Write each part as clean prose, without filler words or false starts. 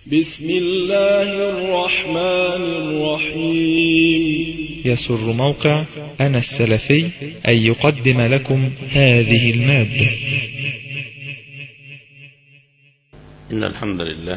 بسم الله الرحمن الرحيم. يسر موقع أنا السلفي أن يقدم لكم هذه المادة. إن الحمد لله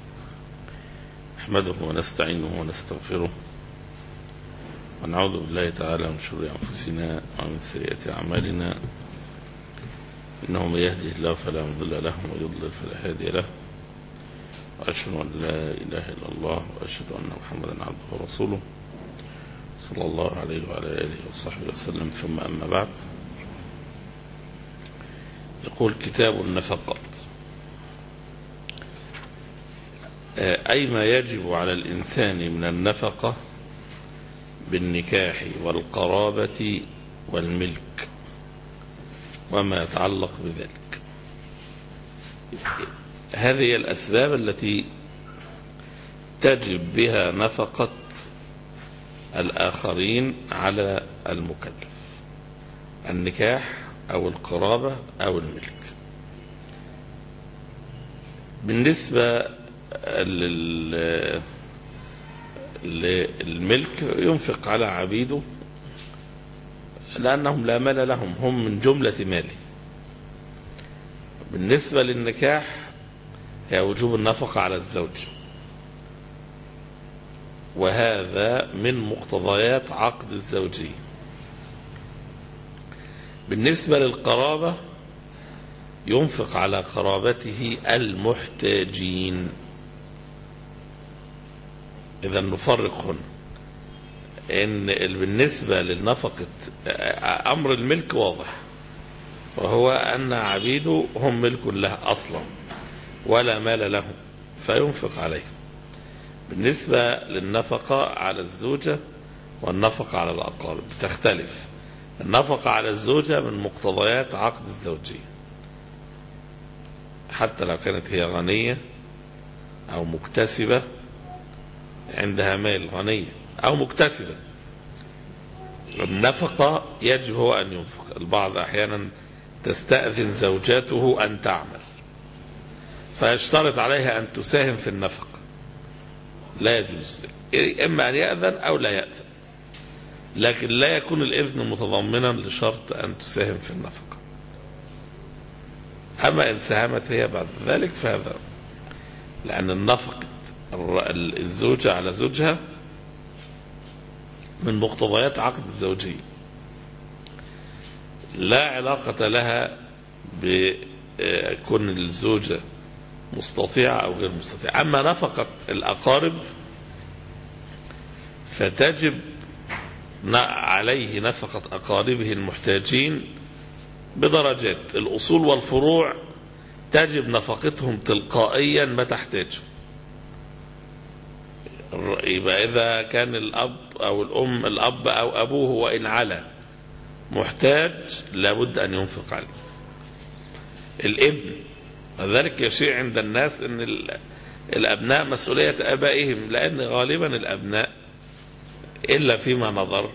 نحمده ونستعينه ونستغفره ونعوذ بالله تعالى من شرور أنفسنا ومن سيئات أعمالنا، إنه من يهده الله فلا مضل له ومن يضلل فلا هادي له، وأشهد أن لا إله إلا الله وأشهد أن محمدا عبده ورسوله صلى الله عليه وعلى آله وصحبه وسلم. ثم أما بعد، يقول كتاب النفقات: أي ما يجب على الإنسان من النفقة بالنكاح والقرابة والملك وما يتعلق بذلك. هذه الأسباب التي تجب بها نفقة الآخرين على المكلف: النكاح أو القرابة أو الملك. بالنسبة للملك ينفق على عبيده لأنهم لا مال لهم، هم من جملة ماله. بالنسبة للنكاح هي وجوب النفقة على الزوج، وهذا من مقتضيات عقد الزوجية. بالنسبة للقرابة ينفق على قرابته المحتاجين. إذا نفرق هنا إن بالنسبة للنفقة أمر الملك واضح، وهو أن عبيده هم ملك له أصلا ولا مال له فينفق عليه. بالنسبة للنفقة على الزوجة والنفقة على الأقارب تختلف. النفقة على الزوجة من مقتضيات عقد الزوجية، حتى لو كانت هي غنية أو مكتسبة، عندها مال، غنية أو مكتسبة، النفقة يجب هو أن ينفق. البعض أحيانا تستأذن زوجاته أن تعمل فيشترط عليها أن تساهم في النفقة، لا يجوز، إما أن يأذن أو لا يأذن، لكن لا يكون الإذن متضمنا لشرط أن تساهم في النفقة. أما إن ساهمت هي بعد ذلك فهذا، لأن النفقة الزوجة على زوجها من مقتضيات عقد الزوجية، لا علاقة لها بكون الزوجة مستطيعة أو غير مستطيعة. أما نفقة الأقارب فتجب عليه نفقة أقاربه المحتاجين بدرجات. الأصول والفروع تجب نفقتهم تلقائيا ما تحتاجه. يبقى إذا كان الأب أو الأم، الأب أو أبوه وإن علا محتاج لابد أن ينفق عليه. الابن وذلك يشيع عند الناس أن الأبناء مسؤولية آبائهم، لأن غالبا الأبناء إلا فيما نظر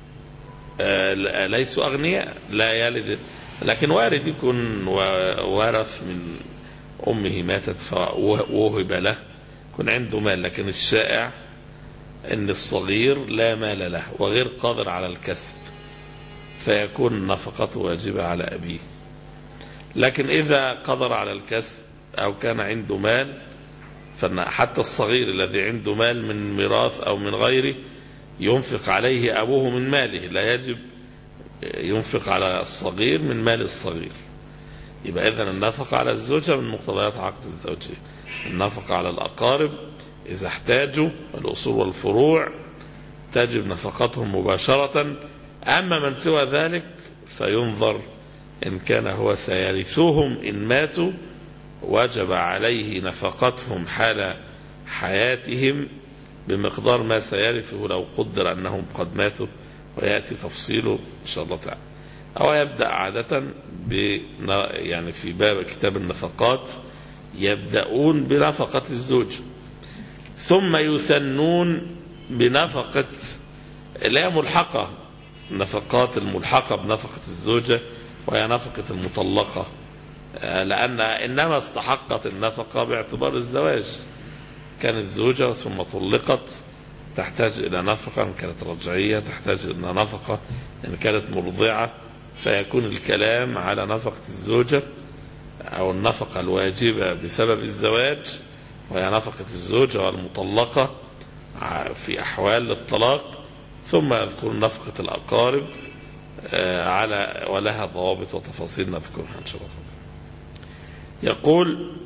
ليسوا أغنياء، لا يلد، لكن وارد يكون ورث من أمه ماتت فوهب له، يكون عنده مال، لكن الشائع أن الصغير لا مال له وغير قادر على الكسب فيكون نفقته واجبة على أبيه. لكن إذا قدر على الكسب أو كان عنده مال، فحتى الصغير الذي عنده مال من ميراث أو من غيره ينفق عليه أبوه من ماله، لا يجب ينفق على الصغير من مال الصغير. يبقى إذن النفقة على الزوجة من مقتضيات عقد الزوجية. النفقة على الأقارب إذا احتاجوا، الأصول والفروع تجب نفقتهم مباشرة. أما من سوى ذلك فينظر إن كان هو سيرثوهم إن ماتوا، وجب عليه نفقتهم حال حياتهم بمقدار ما سيرثه لو قدر أنهم قد ماتوا، ويأتي تفصيله إن شاء الله تعالى. أو يبدأ عادة يعني في باب كتاب النفقات يبدأون بنفقة الزوج، ثم يثنون بنفقة اللي هي ملحقة، النفقات الملحقة بنفقة الزوجة وهي نفقة المطلقة، لأن إنما استحقت النفقة باعتبار الزواج، كانت زوجة ثم طلقت تحتاج إلى نفقة، إن كانت رجعية تحتاج إلى نفقة، إن كانت مرضعة، فيكون الكلام على نفقة الزوجة أو النفقة الواجبة بسبب الزواج، وهي نفقة الزوجة والمطلقة في أحوال الطلاق، ثم يذكر نفقة الأقارب على ولها ضوابط وتفاصيل نذكرها إن شاء الله. يقول: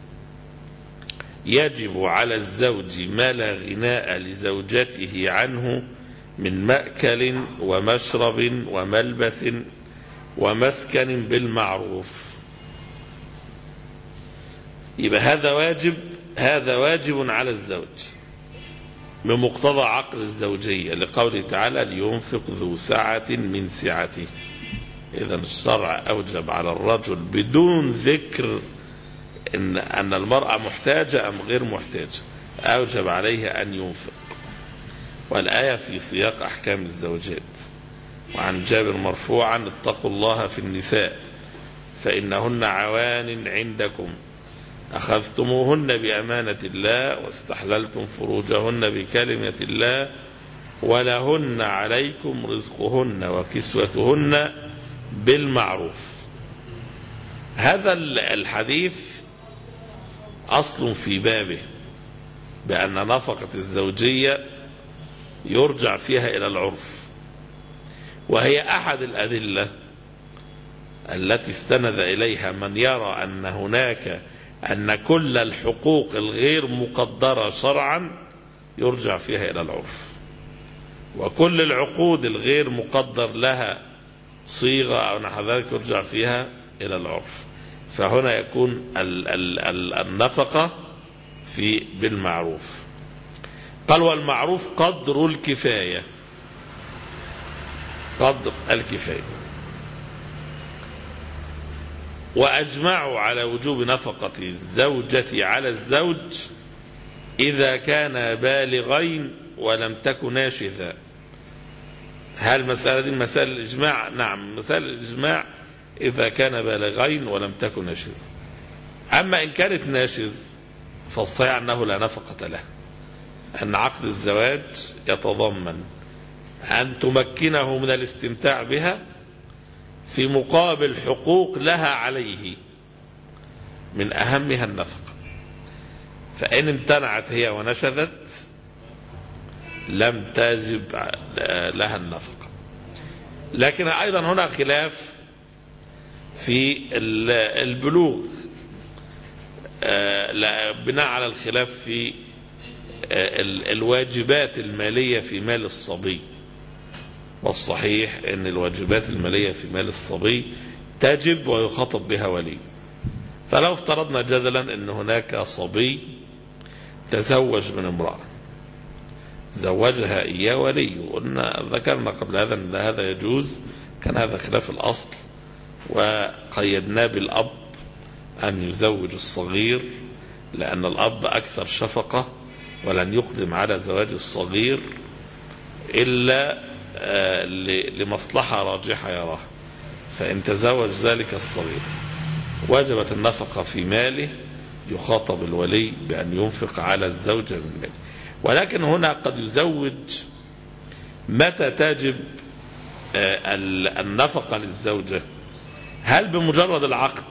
يجب على الزوج ما لا غناء لزوجته عنه من مأكل ومشرب وملبس ومسكن بالمعروف. يبقى هذا واجب على الزوج بمقتضى عقد الزوجية، لقوله تعالى: لينفق ذو سعة من سعته. إذن الشرع أوجب على الرجل بدون ذكر أن المرأة محتاجة أم غير محتاجة، أوجب عليه أن ينفق. والآية في سياق أحكام الزوجات. وعن جابر مرفوعا: اتقوا الله في النساء فإنهن عوان عندكم أخذتموهن بأمانة الله واستحللتم فروجهن بكلمة الله ولهن عليكم رزقهن وكسوتهن بالمعروف. هذا الحديث أصل في بابه بأن نفقة الزوجية يرجع فيها إلى العرف، وهي أحد الأدلة التي استند إليها من يرى أن كل الحقوق الغير مقدرة شرعا يرجع فيها إلى العرف، وكل العقود الغير مقدر لها صيغة أو نحو ذلك يرجع فيها إلى العرف. فهنا يكون النفقة بالمعروف. قال: والمعروف قدر الكفاية، قدر الكفاية. وأجمعوا على وجوب نفقة الزوجة على الزوج إذا كان بالغين ولم تكن ناشزا. هل مسألة دي مسألة الإجماع؟ نعم، مسألة الإجماع إذا كان بالغين ولم تكن ناشزا. أما إن كانت ناشز فالصحيح أنه لا نفقة له، أن عقد الزواج يتضمن أن تمكنه من الاستمتاع بها في مقابل حقوق لها عليه، من أهمها النفقة. فإن امتنعت هي ونشذت لم تجب لها النفقة. لكن أيضا هنا خلاف في البلوغ، بناء على الخلاف في الواجبات المالية في مال الصبي. والصحيح أن الواجبات المالية في مال الصبي تجب ويخاطب بها ولي. فلو افترضنا جدلا أن هناك صبي تزوج من امرأة زوجها إياه ولي، وقلنا ذكرنا قبل هذا أن هذا يجوز، كان هذا خلاف الأصل، وقيدنا بالأب أن يزوج الصغير لأن الأب أكثر شفقة ولن يقدم على زواج الصغير إلا لمصلحة راجحة يراها. فإن تزوج ذلك الصغير وجبت النفقة في ماله، يخاطب الولي بأن ينفق على الزوجة من ماله. ولكن هنا قد يزوج متى تجب النفقة للزوجة؟ هل بمجرد العقد؟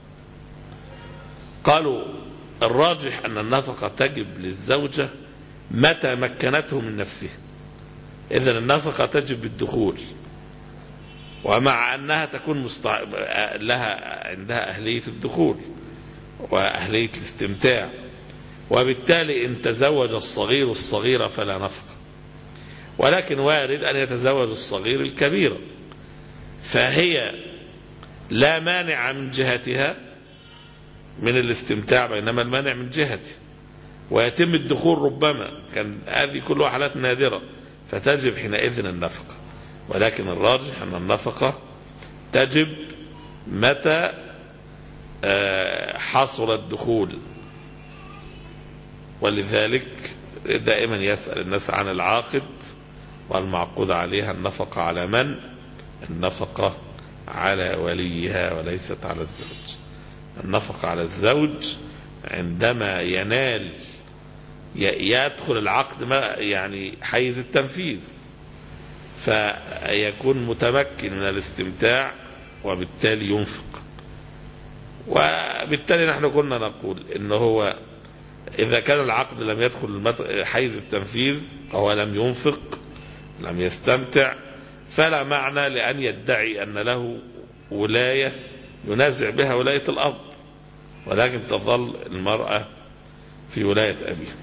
قالوا الراجح أن النفقة تجب للزوجة متى مكنته من نفسه. إذن النفقة تجب بالدخول، ومع أنها تكون لها عندها أهلية الدخول وأهلية الاستمتاع، وبالتالي إن تزوج الصغير الصغيرة فلا نفقة. ولكن وارد أن يتزوج الصغير الكبير، فهي لا مانع من جهتها من الاستمتاع، بينما المانع من جهته، ويتم الدخول ربما كان هذه كلها حالات نادرة، فتجب حينئذ النفقة. ولكن الراجح أن النفقة تجب متى حصل الدخول. ولذلك دائما يسأل الناس عن العاقد والمعقود عليها، النفقة على من؟ النفقة على وليها وليست على الزوج. النفقة على الزوج عندما ينال يدخل العقد يعني حيز التنفيذ، فيكون متمكن من الاستمتاع وبالتالي ينفق. وبالتالي نحن كنا نقول إن هو إذا كان العقد لم يدخل حيز التنفيذ وهو لم ينفق لم يستمتع، فلا معنى لأن يدعي أن له ولاية ينازع بها ولاية الأب، ولكن تظل المرأة في ولاية أبيها.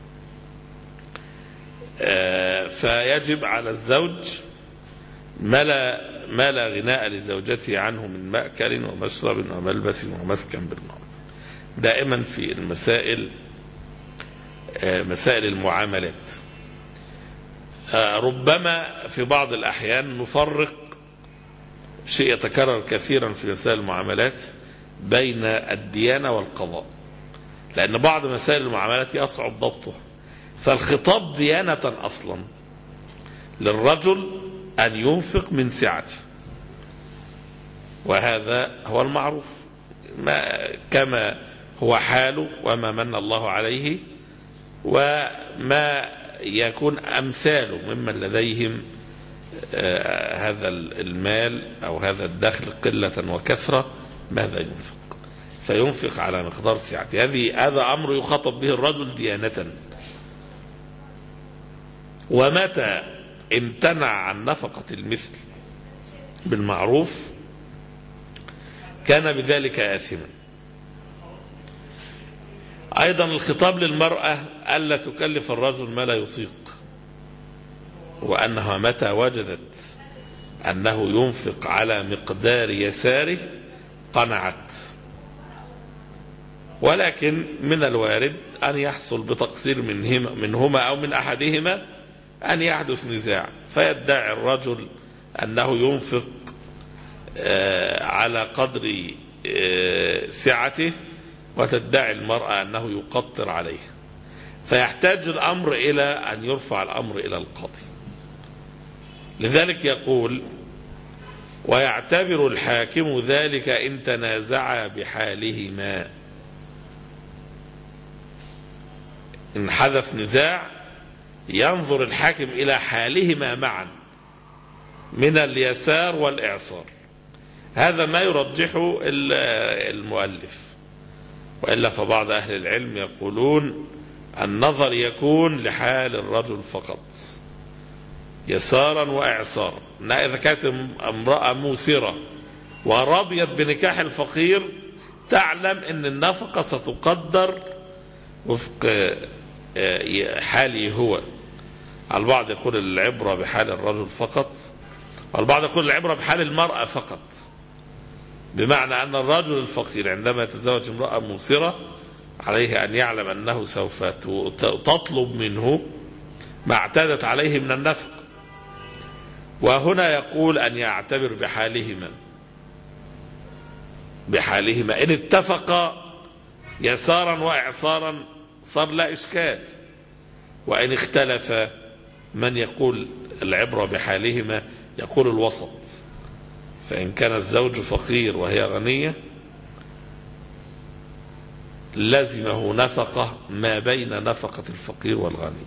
فيجب على الزوج ما لا غناء لزوجته عنه من مأكل ومشرب وملبس ومسكن بالمعروف. دائما في مسائل المعاملات ربما في بعض الأحيان نفرق شيء يتكرر كثيرا في مسائل المعاملات بين الديانة والقضاء، لأن بعض مسائل المعاملات يصعب ضبطها. فالخطاب ديانة أصلا للرجل أن ينفق من سعته، وهذا هو المعروف كما هو حاله وما من الله عليه، وما يكون أمثاله ممن لديهم هذا المال أو هذا الدخل قلة وكثرة ماذا ينفق، فينفق على مقدار سعته. هذا أمر يخاطب به الرجل ديانة. ومتى امتنع عن نفقة المثل بالمعروف كان بذلك آثما. أيضا الخطاب للمرأة ألا تكلف الرجل ما لا يطيق، وأنها متى وجدت أنه ينفق على مقدار يساره قنعت. ولكن من الوارد أن يحصل بتقصير منهما أو من أحدهما أن يحدث نزاع، فيدعي الرجل أنه ينفق على قدر سعته، وتدعي المرأة أنه يقطر عليها، فيحتاج الأمر إلى أن يرفع الأمر إلى القاضي. لذلك يقول: ويعتبر الحاكم ذلك إن تنازعا بحالهما. إن حدث نزاع ينظر الحاكم إلى حالهما معا من اليسار والإعصار. هذا ما يرجحه المؤلف، وإلا فبعض أهل العلم يقولون النظر يكون لحال الرجل فقط يسارا وإعصارا. إذا كانت امرأة موسرة ورضيت بنكاح الفقير تعلم أن النفقة ستقدر وفق حاله هو. البعض يقول العبرة بحال الرجل فقط، والبعض يقول العبرة بحال المرأة فقط، بمعنى أن الرجل الفقير عندما يتزوج امرأة موسرة عليه أن يعلم أنه سوف تطلب منه ما اعتادت عليه من النفق. وهنا يقول أن يعتبر بحالهما إن اتفقا يسارا وإعصارا صار لا إشكال، وإن اختلف من يقول العبرة بحالهما يقول الوسط. فإن كان الزوج فقير وهي غنية لزمه نفقة ما بين نفقة الفقير والغني،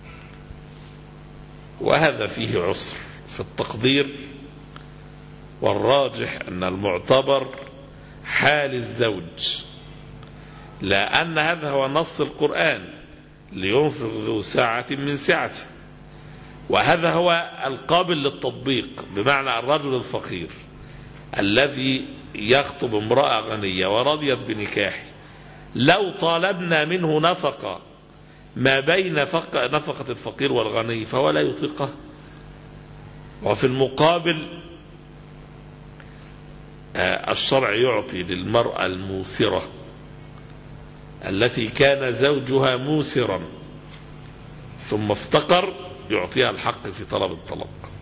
وهذا فيه عسر في التقدير. والراجح أن المعتبر حال الزوج، لأن هذا هو نص القرآن: لينفق ذو سعة من سعته. وهذا هو القابل للتطبيق، بمعنى الرجل الفقير الذي يخطب امرأة غنية ورضيت بنكاحه لو طالبنا منه نفقة ما بين نفقة الفقير والغني فهو لا يطيقه. وفي المقابل الشرع يعطي للمرأة الموسرة التي كان زوجها موسرا ثم افتقر يعطيها الحق في طلب الطلاق.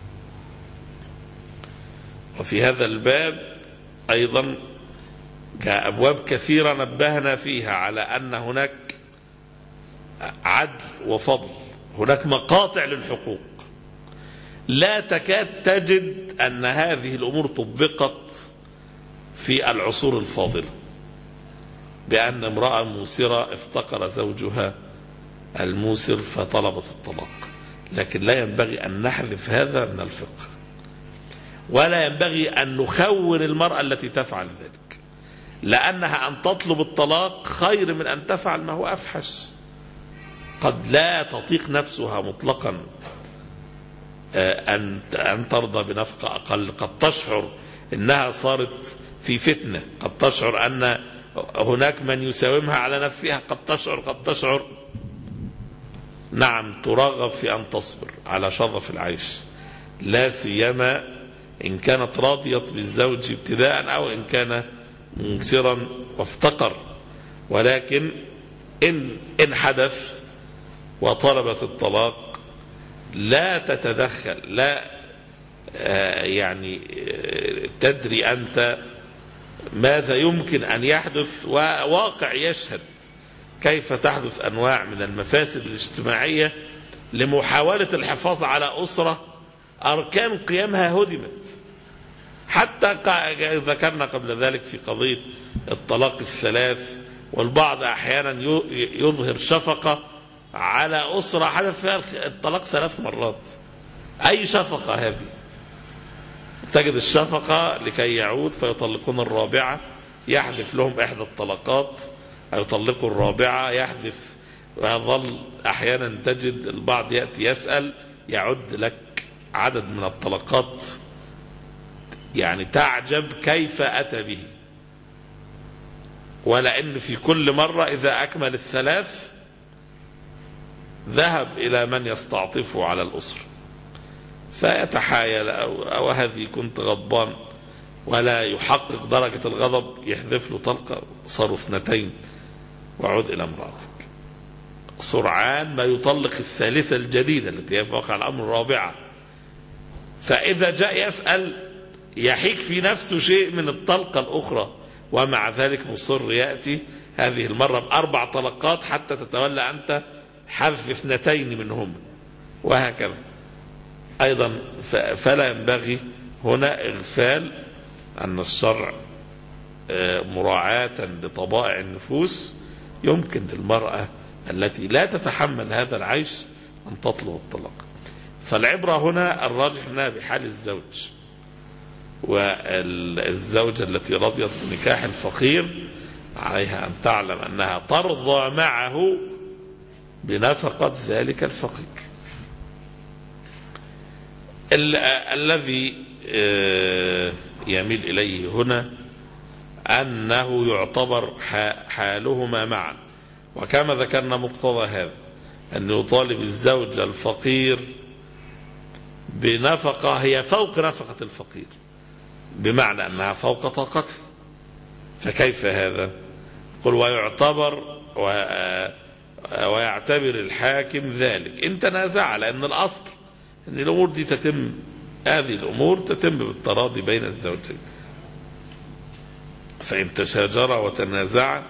وفي هذا الباب أيضا كأبواب كثيرة نبهنا فيها على أن هناك عدل وفضل، هناك مقاطع للحقوق. لا تكاد تجد أن هذه الأمور طبقت في العصور الفاضلة، بأن امرأة موسرة افتقر زوجها الموسر فطلبت الطلاق. لكن لا ينبغي أن نحذف هذا من الفقه، ولا ينبغي أن نخور المرأة التي تفعل ذلك، لأنها أن تطلب الطلاق خير من أن تفعل ما هو أفحش. قد لا تطيق نفسها مطلقا أن ترضى بنفقة أقل، قد تشعر أنها صارت في فتنة، قد تشعر أن هناك من يساومها على نفسها، قد تشعر نعم ترغب في أن تصبر على شرف العيش، لا سيما إن كانت راضية بالزوج ابتداء أو إن كان منكسرا وافتقر. ولكن إن حدث وطلبت الطلاق لا تتدخل، لا يعني تدري أنت ماذا يمكن أن يحدث، وواقع يشهد كيف تحدث أنواع من المفاسد الاجتماعية لمحاولة الحفاظ على أسرة أركان قيامها هدمت. حتى ذكرنا قبل ذلك في قضية الطلاق الثلاث، والبعض أحيانا يظهر شفقة على أسرة حدث فيها الطلاق 3 مرات. أي شفقة هذه؟ تجد الشفقة لكي يعود فيطلقون الرابعة، يحذف لهم إحدى الطلقات أو يطلقوا الرابعة يحذف، ويظل أحيانا تجد البعض يأتي يسأل يعد لك عدد من الطلقات، يعني تعجب كيف أتى به، ولأن في كل مرة إذا أكمل 3 ذهب إلى من يستعطفه على الأسرة فيتحايل، أو هذه كنت غضبان، ولا يحقق درجة الغضب يحذف له طلقة، صاروا 2 وعود إلى امرأتك. سرعان ما يطلق الثالثة الجديدة التي هي في واقع الأمر الرابعة. فإذا جاء يسأل يحيك في نفسه شيء من الطلقة الأخرى، ومع ذلك مصر يأتي هذه المرة ب4 طلقات حتى تتولى أنت حذف 2 منهم، وهكذا أيضا. فلا ينبغي هنا إغفال أن الشرع مراعاة لطبائع النفوس يمكن للمرأة التي لا تتحمل هذا العيش أن تطلب الطلاق. فالعبرة هنا الراجح منها بحال الزوج، والزوجة التي رضيت بنكاح الفقير عليها أن تعلم أنها ترضى معه بنفقة ذلك الفقير. الذي يميل إليه هنا أنه يعتبر حالهما معا، وكما ذكرنا مقتضى هذا أن يطالب الزوج الفقير بنفقة هي فوق نفقة الفقير، بمعنى أنها فوق طاقته. فكيف هذا؟ قل ويعتبر الحاكم ذلك إن تنازع، لأن الأصل أن الأمور دي تتم، هذه الأمور تتم بالتراضي بين الزوجين. فإن تشاجر وتنازع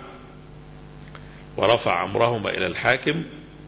ورفع أمرهما إلى الحاكم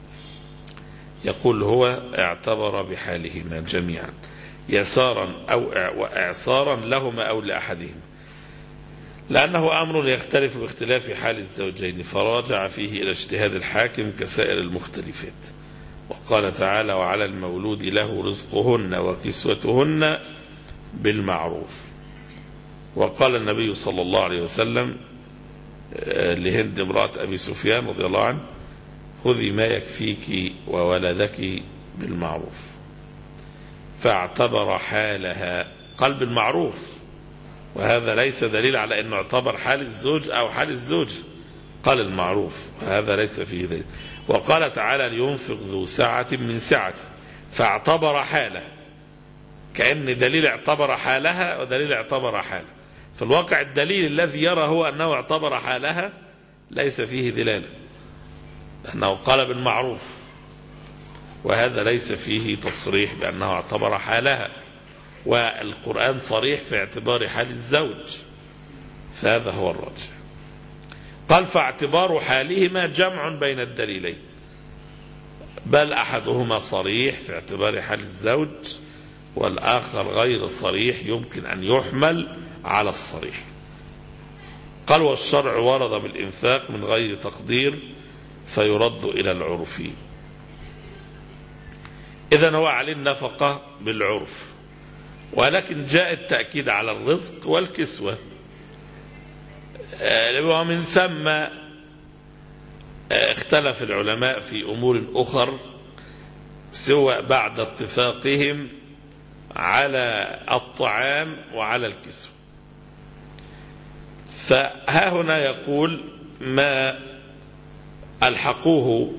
يقول هو اعتبر بحالهما جميعا يسارا أو إعسارا لهما أو لأحدهما، لأنه أمر يختلف باختلاف حال الزوجين، فراجع فيه إلى اجتهاد الحاكم كسائر المختلفات. وقال تعالى وعلى المولود له رزقهن وكسوتهن بالمعروف. وقال النبي صلى الله عليه وسلم لهند امرأة أبي سفيان رضي الله عنه خذي ما يكفيك وولدك بالمعروف، فاعتبر حالها قال بالمعروف، وهذا ليس دليل على أنه اعتبر حال الزوج أو حال الزوج، قال المعروف وهذا ليس فيه دليل. وقال تعالى لينفق ذو سعة من سعته، فاعتبر حاله، كأن دليل اعتبر حالها ودليل اعتبر حاله. في الواقع الدليل الذي يرى هو أنه اعتبر حالها ليس فيه دلالة، لأنه قال بالمعروف، وهذا ليس فيه تصريح بأنه اعتبر حالها، والقرآن صريح في اعتبار حال الزوج، فهذا هو الراجح. قال فاعتبار حالهما جمع بين الدليلين، بل أحدهما صريح في اعتبار حال الزوج والآخر غير صريح يمكن أن يحمل على الصريح. قال والشرع ورد بالإنفاق من غير تقدير فيرد إلى العرف. إذن هو عليه النفقة بالعرف، ولكن جاء التأكيد على الرزق والكسوة. ومن ثم اختلف العلماء في أمور أخر سواء بعد اتفاقهم على الطعام وعلى الكسوة. فها هنا يقول ما ألحقوه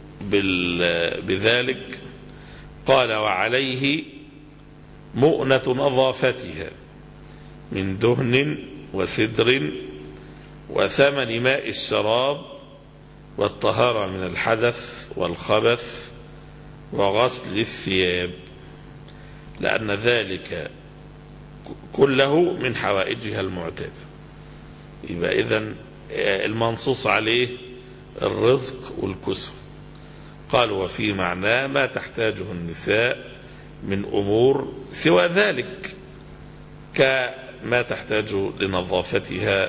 بذلك، قال وعليه مؤنة نظافتها من دهن وسدر وثمن ماء الشراب والطهارة من الحدث والخبث وغسل الثياب، لأن ذلك كله من حوائجها المعتادة. يبقى إذن المنصوص عليه الرزق والكسوة. قالوا وفي معناه ما تحتاجه النساء من أمور سوى ذلك، كما تحتاج لنظافتها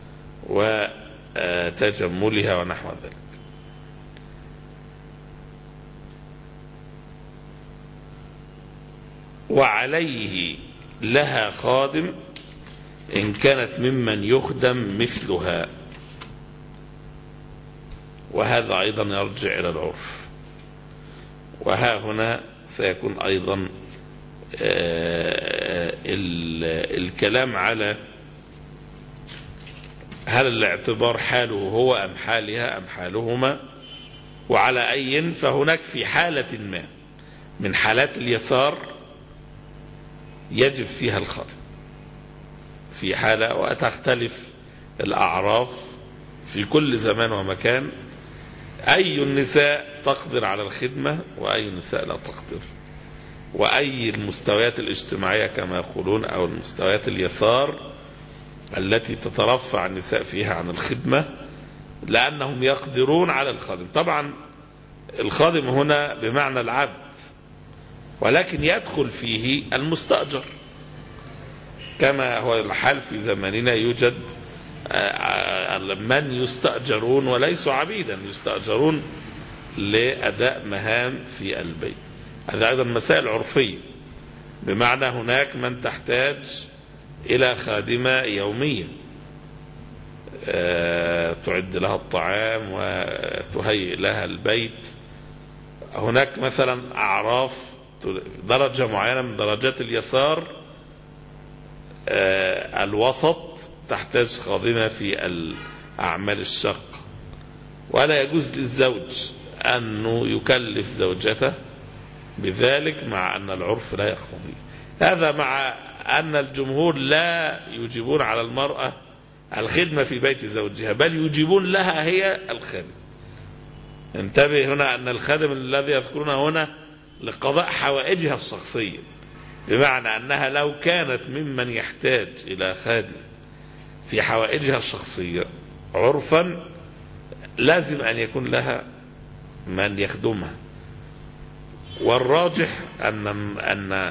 وتجملها ونحو ذلك. وعليه لها خادم إن كانت ممن يخدم مثلها، وهذا أيضا يرجع إلى العرف. وها هنا سيكون أيضا الكلام على هل الاعتبار حاله هو أم حالها أم حالهما، وعلى أي. فهناك في حالة ما من حالات اليسار يجب فيها الخادم في حالة، وتختلف الأعراف في كل زمان ومكان. أي النساء تقدر على الخدمة وأي النساء لا تقدر، وأي المستويات الاجتماعية كما يقولون أو المستويات اليسار التي تترفع النساء فيها عن الخدمة لأنهم يقدرون على الخادم. طبعا الخادم هنا بمعنى العبد، ولكن يدخل فيه المستأجر كما هو الحال في زماننا. يوجد من يستأجرون وليسوا عبيدا، يستأجرون لأداء مهام في البيت. هذا أيضا مسائل عرفية، بمعنى هناك من تحتاج إلى خادمة يومية تعد لها الطعام وتهيئ لها البيت. هناك مثلا أعراف درجة معينة من درجات اليسار الوسط تحتاج خادمة في الأعمال الشاقة، ولا يجوز للزوج أنه يكلف زوجته بذلك مع أن العرف لا يقتضي هذا، مع أن الجمهور لا يجيبون على المرأة الخدمة في بيت زوجها، بل يجيبون لها هي الخادم. انتبه هنا أن الخادم الذي يذكرونه هنا لقضاء حوائجها الشخصية، بمعنى أنها لو كانت ممن يحتاج إلى خادم في حوائجها الشخصية عرفا لازم أن يكون لها من يخدمها. والراجح أن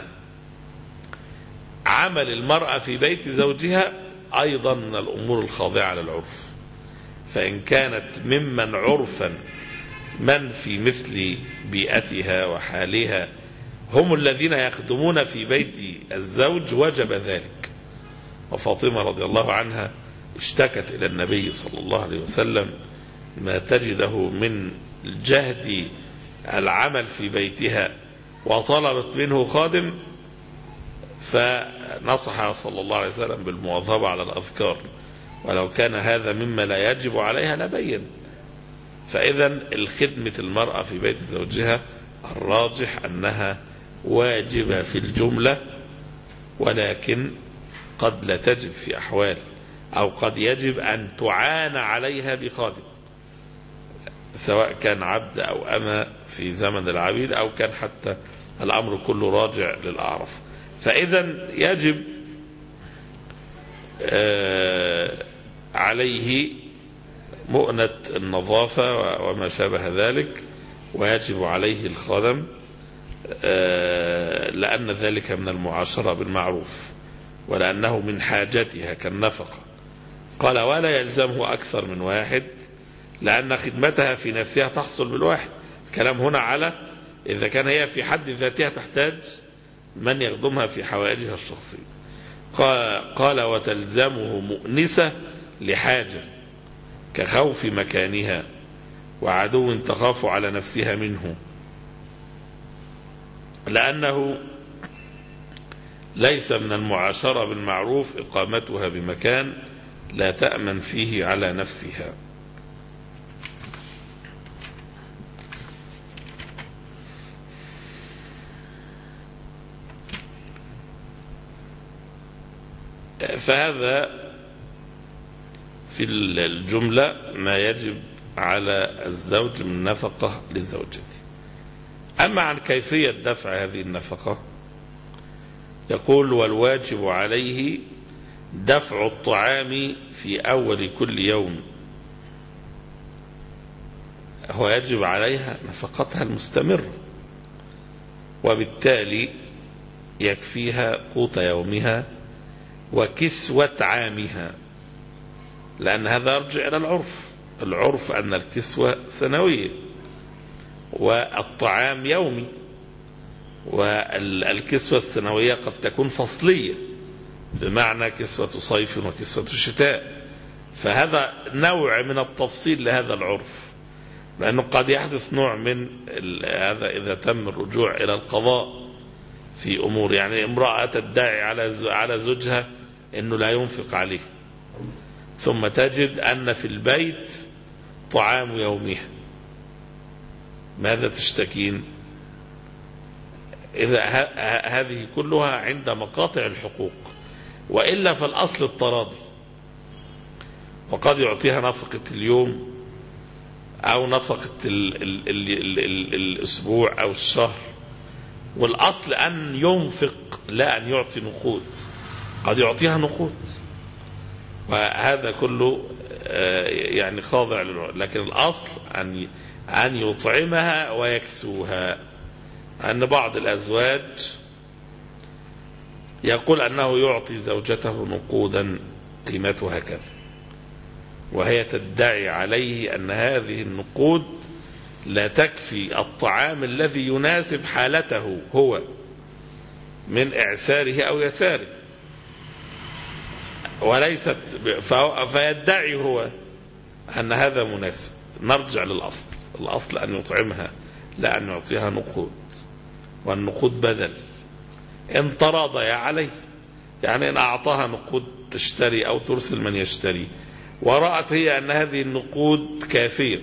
عمل المرأة في بيت زوجها أيضا من الأمور الخاضعة للعرف، فإن كانت ممن عرفا من في مثل بيئتها وحالها هم الذين يخدمون في بيت الزوج وجب ذلك. وفاطمة رضي الله عنها اشتكت إلى النبي صلى الله عليه وسلم ما تجده من جهد العمل في بيتها وطلبت منه خادم، فنصح صلى الله عليه وسلم بالمواظبة على الأذكار، ولو كان هذا مما لا يجب عليها لبين. فإذا الخدمة المرأة في بيت زوجها الراجح أنها واجبة في الجملة، ولكن قد لا تجب في أحوال، أو قد يجب أن تعان عليها بخادم، سواء كان عبد أو أما في زمن العبيد، أو كان حتى الأمر كله راجع للأعراف. فإذا يجب عليه مؤنة النظافة وما شابه ذلك، ويجب عليه الخادم لأن ذلك من المعاشرة بالمعروف، ولأنه من حاجتها كالنفقة. قال ولا يلزمه أكثر من واحد لأن خدمتها في نفسها تحصل بالواحد. الكلام هنا على إذا كان هي في حد ذاتها تحتاج من يخدمها في حوائجها الشخصية. قال وتلزمه مؤنسة لحاجة كخوف مكانها وعدو تخاف على نفسها منه، لأنه ليس من المعاشرة بالمعروف إقامتها بمكان لا تأمن فيه على نفسها. فهذا في الجملة ما يجب على الزوج من نفقة لزوجته. أما عن كيفية دفع هذه النفقة يقول والواجب عليه دفع الطعام في أول كل يوم. هو يجب عليها نفقتها المستمرة، وبالتالي يكفيها قوت يومها وكسوة عامها، لأن هذا يرجع إلى العرف أن الكسوة سنوية والطعام يومي، والكسوة السنوية قد تكون فصلية بمعنى كسوة صيف وكسوة شتاء. فهذا نوع من التفصيل لهذا العرف، لأنه قد يحدث نوع من هذا إذا تم الرجوع إلى القضاء في أمور، يعني امرأة تدعي على زوجها أنه لا ينفق عليه، ثم تجد أن في البيت طعام يومها، ماذا تشتكين؟ إذا هذه كلها عند مقاطع الحقوق، وإلا فالأصل التراضي، وقد يعطيها نفقة اليوم أو نفقة الأسبوع أو الشهر، والأصل أن ينفق لا أن يعطي نقود، قد يعطيها نقود، وهذا كله يعني خاضع لكن الأصل أن يطعمها ويكسوها. أن بعض الأزواج يقول أنه يعطي زوجته نقودا قيمتها كذا، وهي تدعي عليه أن هذه النقود لا تكفي الطعام الذي يناسب حالته هو من إعساره أو يساره، وليست فيدعي هو أن هذا مناسب. نرجع للأصل، الأصل أن يطعمها لا أن يعطيها نقود، والنقود بدل إن تراضي عليه، يعني إن أعطاها نقود تشتري أو ترسل من يشتري ورأت هي أن هذه النقود كافية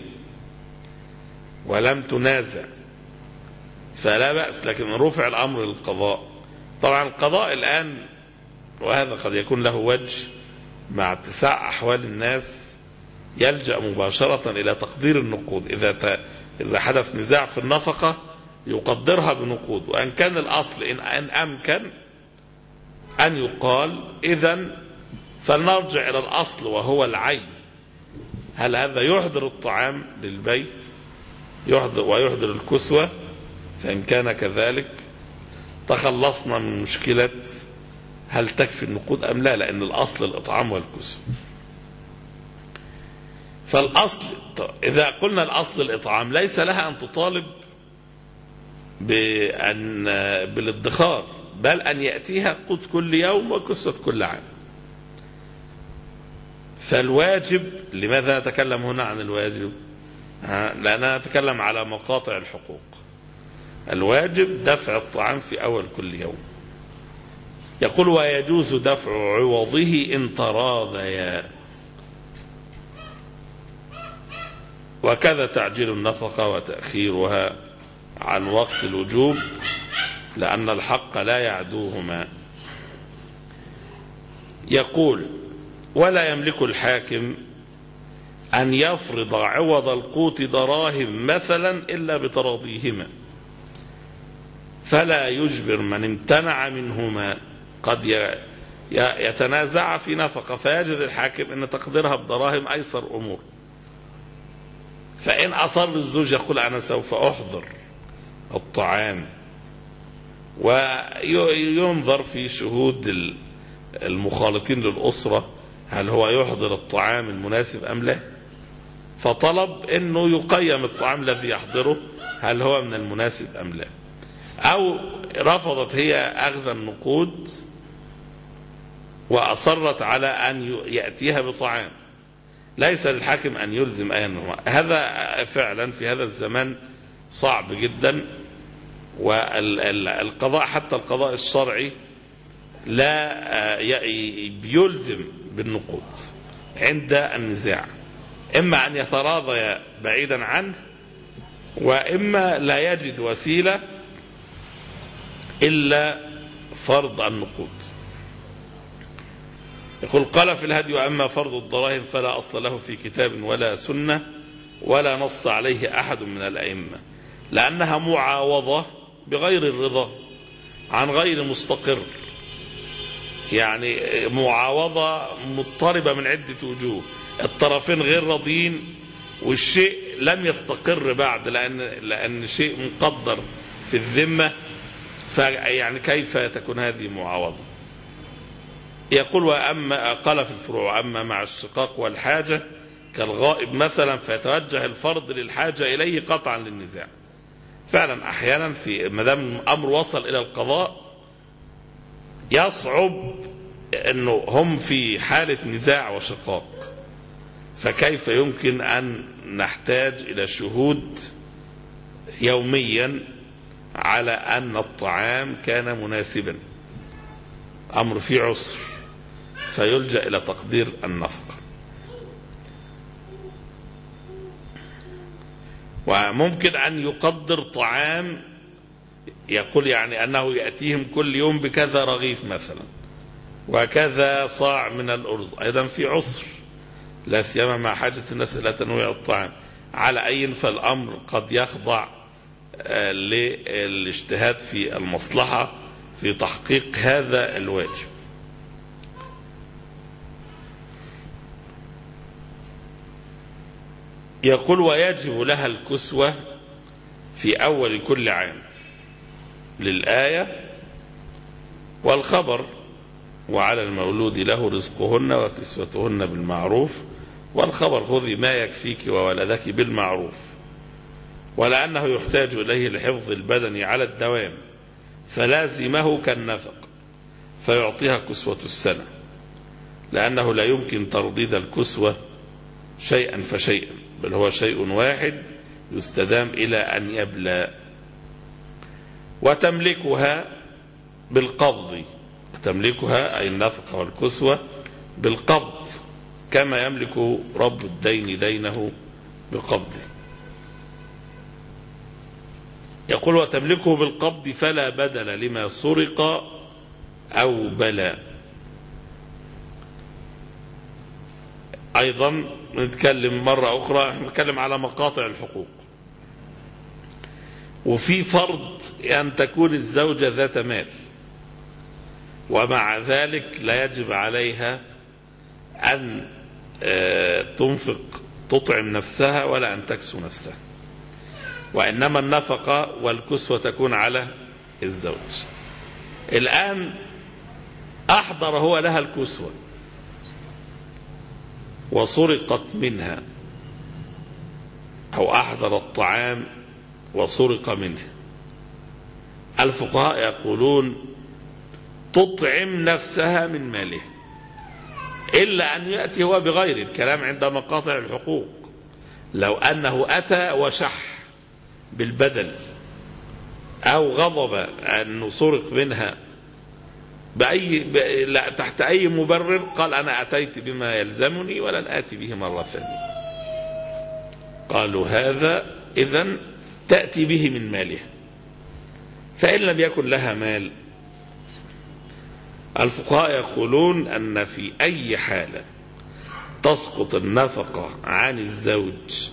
ولم تنازع فلا بأس. لكن رفع الأمر للقضاء، طبعا القضاء الآن وهذا قد يكون له وجه مع اتساع أحوال الناس يلجأ مباشرة إلى تقدير النقود. إذا حدث نزاع في النفقة يقدرها بنقود، وأن كان الأصل إن أمكن أن يقال إذن فلنرجع إلى الأصل وهو العين، هل هذا يحضر الطعام للبيت ويحضر الكسوة؟ فإن كان كذلك تخلصنا من مشكلة هل تكفي النقود أم لا، لأن الأصل الإطعام والكسوة. فالأصل إذا قلنا الأصل الإطعام ليس لها أن تطالب بالادخار، بل أن يأتيها قوت كل يوم وكسوة كل عام. فالواجب، لماذا نتكلم هنا عن الواجب؟ لأننا نتكلم على مقاطع الحقوق. الواجب دفع الطعام في أول كل يوم. يقول ويجوز دفع عوضه إن تراضيا، وكذا تعجيل النفقة وتأخيرها عن وقت الوجوب، لأن الحق لا يعدوهما. يقول ولا يملك الحاكم أن يفرض عوض القوت دراهم مثلا إلا بتراضيهما، فلا يجبر من امتنع منهما. قد يتنازع في نفقة فيجد الحاكم أن تقديرها بدراهم أيسر أمور، فإن أصر الزوج يقول أنا سوف أحضر الطعام، وينظر في شهود المخالطين للأسرة هل هو يحضر الطعام المناسب أم لا، فطلب أنه يقيم الطعام الذي يحضره هل هو من المناسب أم لا، أو رفضت هي أخذ النقود وأصرت على أن يأتيها بطعام، ليس للحاكم أن يلزم أي نوع. هذا فعلا في هذا الزمان صعب جدا، والقضاء حتى القضاء الشرعي لا يلزم بالنقود عند النزاع، إما أن يتراضى بعيدا عنه، وإما لا يجد وسيلة إلا فرض النقود. يقول قال في الهدي: وأما فرض الدراهم فلا أصل له في كتاب ولا سنة ولا نص عليه أحد من الأئمة، لأنها معاوضة بغير الرضا عن غير مستقر، يعني معاوضة مضطربة من عدة وجوه، الطرفين غير راضين والشيء لم يستقر بعد، لأن شيء مقدر في الذمة، فيعني كيف تكون هذه معاوضة؟ يقول: وأما قال في الفروع: أما مع الشقاق والحاجة كالغائب مثلا فيتوجه الفرض للحاجة إليه قطعا للنزاع. فعلا أحيانا في مدام الأمر وصل إلى القضاء يصعب أنه هم في حالة نزاع وشقاق، فكيف يمكن أن نحتاج إلى شهود يوميا على أن الطعام كان مناسبا؟ أمر فيه عسر، فيلجأ إلى تقدير النفقة. وممكن أن يقدر طعام، يقول يعني أنه يأتيهم كل يوم بكذا رغيف مثلا وكذا صاع من الأرز، أيضا في عسر، لا سيما مع حاجة الناس إلى تنويع الطعام. على أي فالأمر قد يخضع للاجتهاد في المصلحة في تحقيق هذا الواجب. يقول: ويجب لها الكسوة في أول كل عام للآية والخبر: وعلى المولود له رزقهن وكسوتهن بالمعروف، والخبر: خذي ما يكفيك وولدك بالمعروف. ولأنه يحتاج إليه لحفظ البدن على الدوام فلازمه كالنفق، فيعطيها كسوة السنة، لأنه لا يمكن ترديد الكسوة شيئا فشيئا، بل هو شيء واحد يستدام إلى أن يبلى. وتملكها بالقبض، تملكها أي النفقة والكسوة بالقبض، كما يملك رب الدين دينه بقبضه. يقول: وتملكه بالقبض فلا بدل لما سرق أو بلى. أيضا نتكلم مرة أخرى، نتكلم على مقاطع الحقوق، وفي فرض أن تكون الزوجة ذات مال، ومع ذلك لا يجب عليها أن تنفق تطعم نفسها ولا أن تكسو نفسها، وإنما النفقة والكسوة تكون على الزوج. الآن أحضر هو لها الكسوة وسرقت منها، أو أحضر الطعام وسرق منه، الفقهاء يقولون تطعم نفسها من ماله، إلا أن يأتي هو بغير الكلام عند مقاطع الحقوق. لو أنه أتى وشح بالبدل أو غضب أنه سرق منها تحت أي مبرر، قال أنا أتيت بما يلزمني ولن آتي به مرة ثانية، قالوا هذا إذن تأتي به من مالها. فإن لم يكن لها مال، الفقهاء يقولون أن في أي حالة تسقط النفقة عن الزوج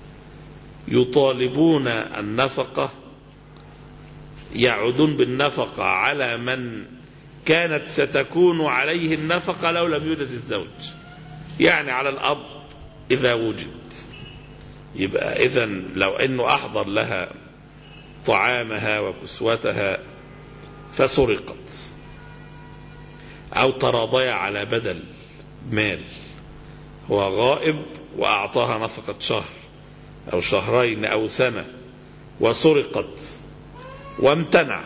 يطالبون النفقة، يعودون بالنفقة على من كانت ستكون عليه النفقة لو لم يوجد الزوج، يعني على الأب إذا وجد. يبقى إذن لو أنه أحضر لها طعامها وكسوتها فسرقت، أو تراضيا على بدل مال، هو غائب وأعطاها نفقة شهر أو شهرين أو سنة وسرقت وامتنع،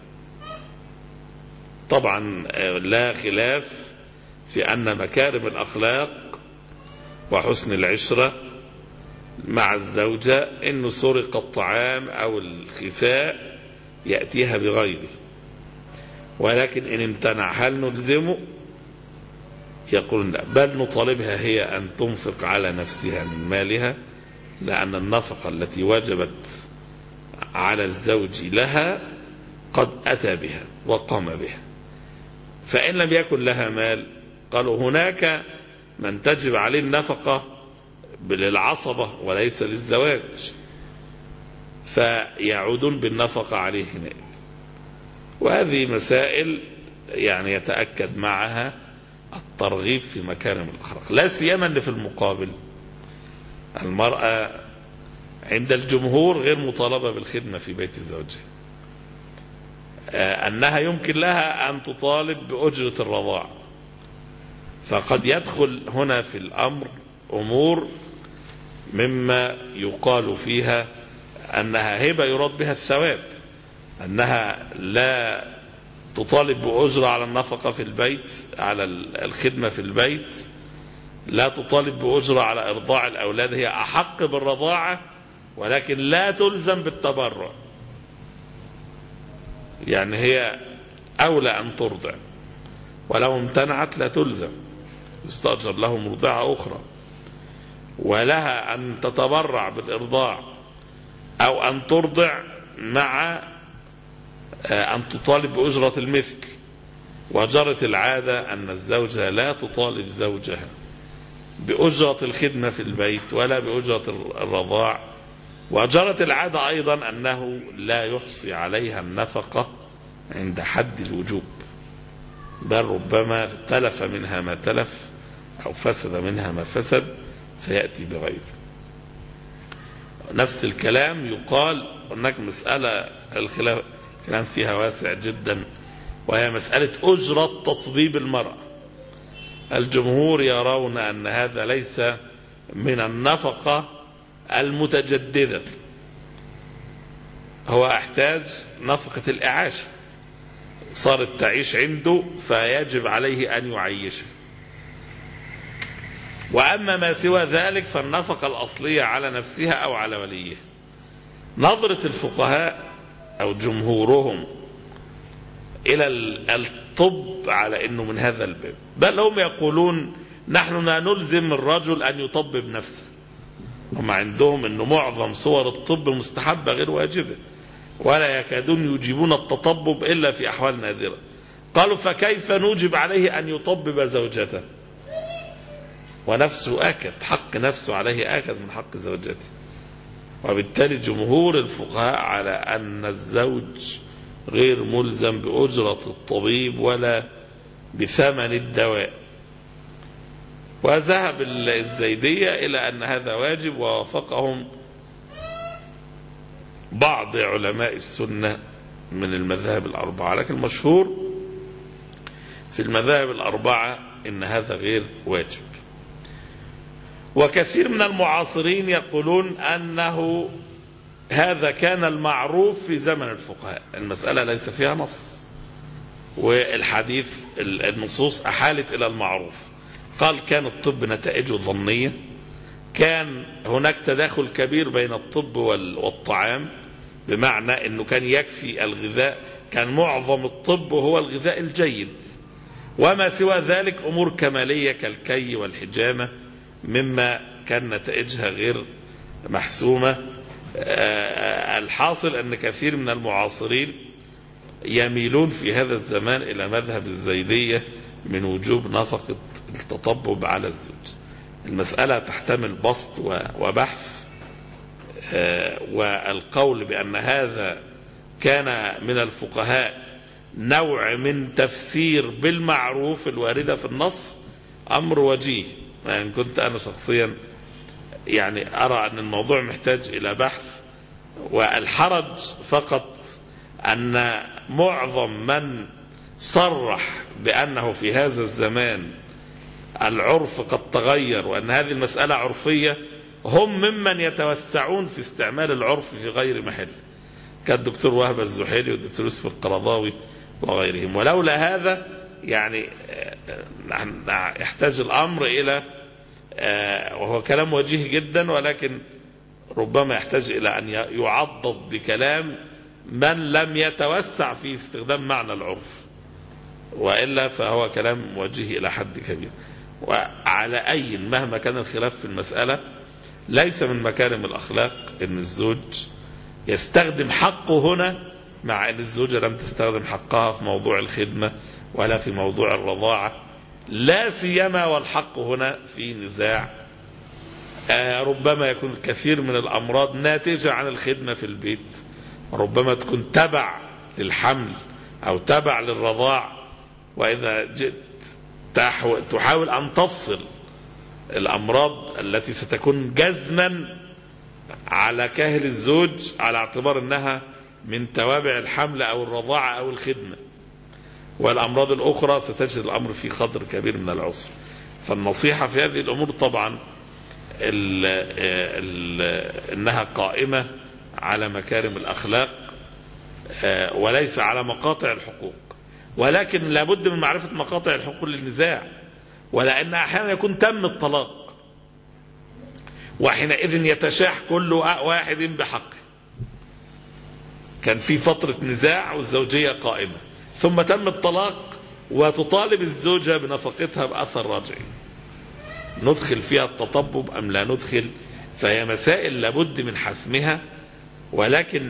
طبعا لا خلاف في أن مكارم الأخلاق وحسن العشرة مع الزوجة إنه سرق الطعام أو الخساء يأتيها بغيره، ولكن إن امتنع هل نلزمه؟ يقول لا، بل نطالبها هي أن تنفق على نفسها من مالها، لأن النفقة التي وجبت على الزوج لها قد أتى بها وقام بها. فإن لم يكن لها مال قالوا هناك من تجب عليه النفقة للعصبة وليس للزواج، فيعودون بالنفقة عليه هناك. وهذه مسائل يعني يتأكد معها الترغيب في مكارم الأخلاق، لا سيما اللي في المقابل المرأة عند الجمهور غير مطالبة بالخدمة في بيت زوجها، أنها يمكن لها أن تطالب بأجرة الرضاع، فقد يدخل هنا في الأمر أمور مما يقال فيها أنها هبة يراد بها الثواب، أنها لا تطالب بأجرة على النفقة في البيت، على الخدمة في البيت، لا تطالب بأجرة على إرضاع الأولاد، هي أحق بالرضاعة ولكن لا تلزم بالتبرع، يعني هي أولى أن ترضع، ولو امتنعت لا تلزم، يستأجر له مرضعة أخرى، ولها أن تتبرع بالإرضاع أو أن ترضع مع أن تطالب بأجرة المثل. وجرت العادة أن الزوجة لا تطالب زوجها بأجرة الخدمة في البيت ولا بأجرة الرضاع، وجرت العادة أيضا أنه لا يحصي عليها النفقة عند حد الوجوب، بل ربما تلف منها ما تلف أو فسد منها ما فسد فيأتي بغيره. نفس الكلام يقال هناك مسألة الخلاف كلام فيها واسع جدا، وهي مسألة أجرة تطبيب المرأة. الجمهور يرون أن هذا ليس من النفقة المتجددة، هو احتاج نفقة الإعاشة، صارت تعيش عنده فيجب عليه أن يعيشها. وأما ما سوى ذلك فالنفقة الأصلية على نفسها أو على وليه. نظرة الفقهاء أو جمهورهم إلى الطب على أنه من هذا الباب، بل هم يقولون نحن لا نلزم الرجل أن يطبب نفسه، هم عندهم أنه معظم صور الطب مستحبة غير واجبة، ولا يكادون يجيبون التطبب إلا في أحوال نادرة. قالوا فكيف نوجب عليه أن يطبب زوجته ونفسه آكد، حق نفسه عليه آكد من حق زوجته. وبالتالي جمهور الفقهاء على أن الزوج غير ملزم بأجرة الطبيب ولا بثمن الدواء. وذهب الزيدية إلى أن هذا واجب، ووافقهم بعض علماء السنة من المذاهب الأربعة، لكن المشهور في المذاهب الأربعة إن هذا غير واجب. وكثير من المعاصرين يقولون أنه هذا كان المعروف في زمن الفقهاء، المسألة ليس فيها نص، والحديث النصوص أحالت إلى المعروف. قال كان الطب نتائجه ظنية، كان هناك تداخل كبير بين الطب والطعام، بمعنى أنه كان يكفي الغذاء، كان معظم الطب هو الغذاء الجيد، وما سوى ذلك أمور كمالية كالكي والحجامة مما كان نتائجها غير محسومة. الحاصل أن كثير من المعاصرين يميلون في هذا الزمان إلى مذهب الزيدية من وجوب نفقة التطبب على الزوج. المسألة تحتمل بسط وبحث، والقول بأن هذا كان من الفقهاء نوع من تفسير بالمعروف الواردة في النص أمر وجيه. يعني كنت أنا شخصيا يعني أرى أن الموضوع محتاج إلى بحث، والحرج فقط أن معظم من صرح بأنه في هذا الزمان العرف قد تغير وأن هذه المسألة عرفية هم ممن يتوسعون في استعمال العرف في غير محل، كالدكتور وهب الزحيلي والدكتور يوسف القرضاوي وغيرهم. ولولا هذا يعني يحتاج الأمر إلى وهو كلام وجيه جدا، ولكن ربما يحتاج إلى أن يعضد بكلام من لم يتوسع في استخدام معنى العرف، وإلا فهو كلام وجيه إلى حد كبير. وعلى أي مهما كان الخلاف في المسألة، ليس من مكارم الأخلاق أن الزوج يستخدم حقه هنا، مع أن الزوجة لم تستخدم حقها في موضوع الخدمة ولا في موضوع الرضاعة، لا سيما والحق هنا في نزاع. ربما يكون الكثير من الأمراض ناتجة عن الخدمة في البيت، ربما تكون تبع للحمل أو تبع للرضاع، وإذا جئت تحاول أن تفصل الأمراض التي ستكون جزما على كاهل الزوج على اعتبار أنها من توابع الحمل أو الرضاعة أو الخدمة، والأمراض الأخرى ستجد الأمر في قدر كبير من العسر. فالنصيحة في هذه الأمور طبعا إنها قائمة على مكارم الأخلاق وليس على مقاطع الحقوق، ولكن لابد من معرفة مقاطع الحقوق للنزاع، ولأن أحيانا يكون تم الطلاق وحينئذ يتشاح كل واحد بحقه. كان في فترة نزاع والزوجية قائمة، ثم تم الطلاق وتطالب الزوجة بنفقتها بأثر رجعي، ندخل فيها التطبب أم لا ندخل؟ فهي مسائل لابد من حسمها، ولكن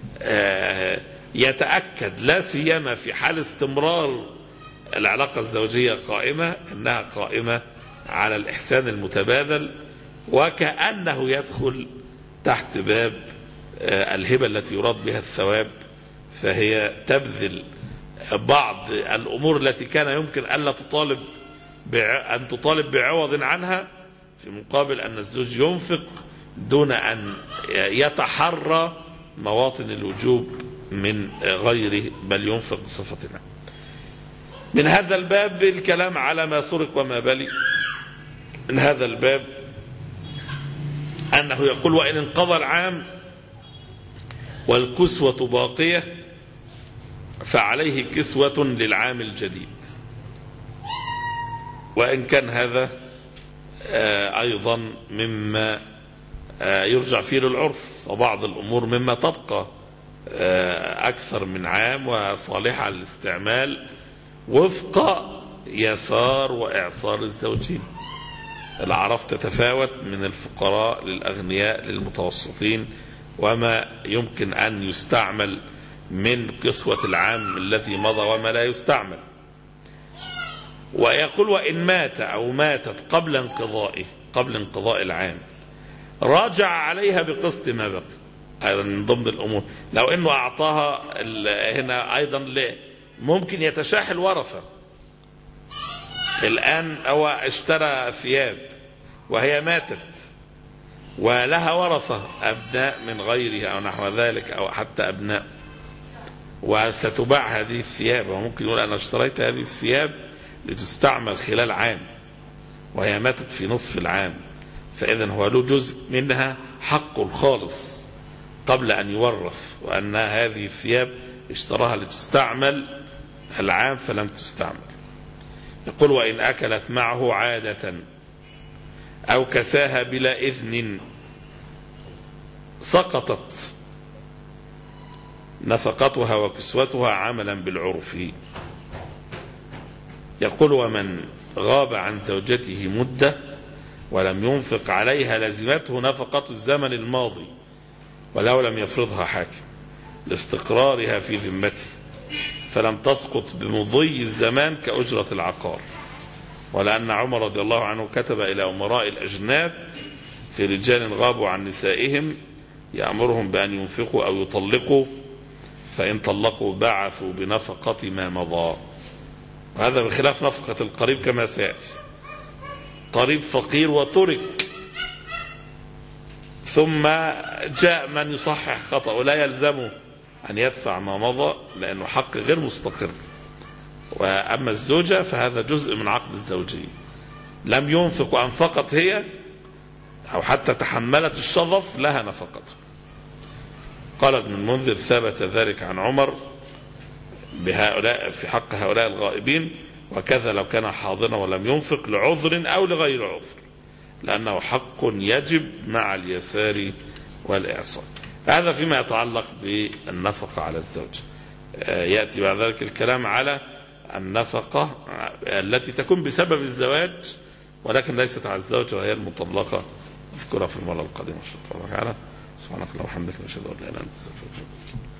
يتأكد لا سيما في حال استمرار العلاقة الزوجية قائمة أنها قائمة على الإحسان المتبادل، وكأنه يدخل تحت باب الهبة التي يراد بها الثواب، فهي تبذل بعض الأمور التي كان يمكن أن تطالب بعوض عنها في مقابل أن الزوج ينفق دون أن يتحرى مواطن الوجوب من غيره، بل ينفق بصفتنا. من هذا الباب الكلام على ما سرق وما بلي. من هذا الباب أنه يقول: وإن انقضى العام والكسوة باقية فعليه كسوة للعام الجديد. وإن كان هذا أيضا مما يرجع فيه للعرف، وبعض الأمور مما تبقى أكثر من عام وصالحة للاستعمال وفق يسار وإعصار الزوجين. الأعراف تتفاوت من الفقراء للأغنياء للمتوسطين، وما يمكن أن يستعمل من كسوة العام الذي مضى وما لا يستعمل. ويقول: وإن مات أو ماتت قبل انقضاء العام راجع عليها بقسط ما بقي. أيضا من ضمن الأمور لو أنه أعطاها هنا أيضا ممكن يتشاح الورثة. الآن هو اشترى ثياب وهي ماتت ولها ورثة أبناء من غيرها أو نحو ذلك أو حتى أبناء، وستباع هذه الثياب، وممكن يقول: أنا اشتريت هذه الثياب لتستعمل خلال عام وهي ماتت في نصف العام، فإذن هو له جزء منها حق الخالص قبل أن يورث، وأن هذه الثياب اشتراها لتستعمل العام فلم تستعمل. يقول: وإن أكلت معه عادة أو كساها بلا إذن سقطت نفقتها وكسوتها عملا بالعرف. يقول: ومن غاب عن زوجته مدة ولم ينفق عليها لزمته نفقة الزمن الماضي ولو لم يفرضها حاكم لاستقرارها في ذمته، فلم تسقط بمضي الزمان كأجرة العقار. ولأن عمر رضي الله عنه كتب إلى أمراء الأجناد في رجال غابوا عن نسائهم يأمرهم بأن ينفقوا أو يطلقوا، فإن طلقوا بعثوا بنفقة ما مضى. وهذا بخلاف نفقة القريب كما سيأتي. قريب فقير وترك، ثم جاء من يصحح خطأ ولا يلزمه أن يدفع ما مضى لأنه حق غير مستقر. وأما الزوجة فهذا جزء من عقد الزوجية، لم ينفق وأنفقت هي أو حتى تحملت الشظف لها نفقته. قال ابن المنذر ثبت ذلك عن عمر بهؤلاء في حق هؤلاء الغائبين، وكذا لو كان حاضرا ولم ينفق لعذر أو لغير عذر، لأنه حق يجب مع اليسار والإعصار. هذا فيما يتعلق بالنفقة على الزوج. يأتي بعد ذلك الكلام على النفقة التي تكون بسبب الزواج ولكن ليست على الزوج وهي المطلقة، نذكرها في المرة القادمة إن شاء الله تعالى. سبحانك اللهم وبحمدك، نشهد أن لا إله إلا أنت، نستغفرك.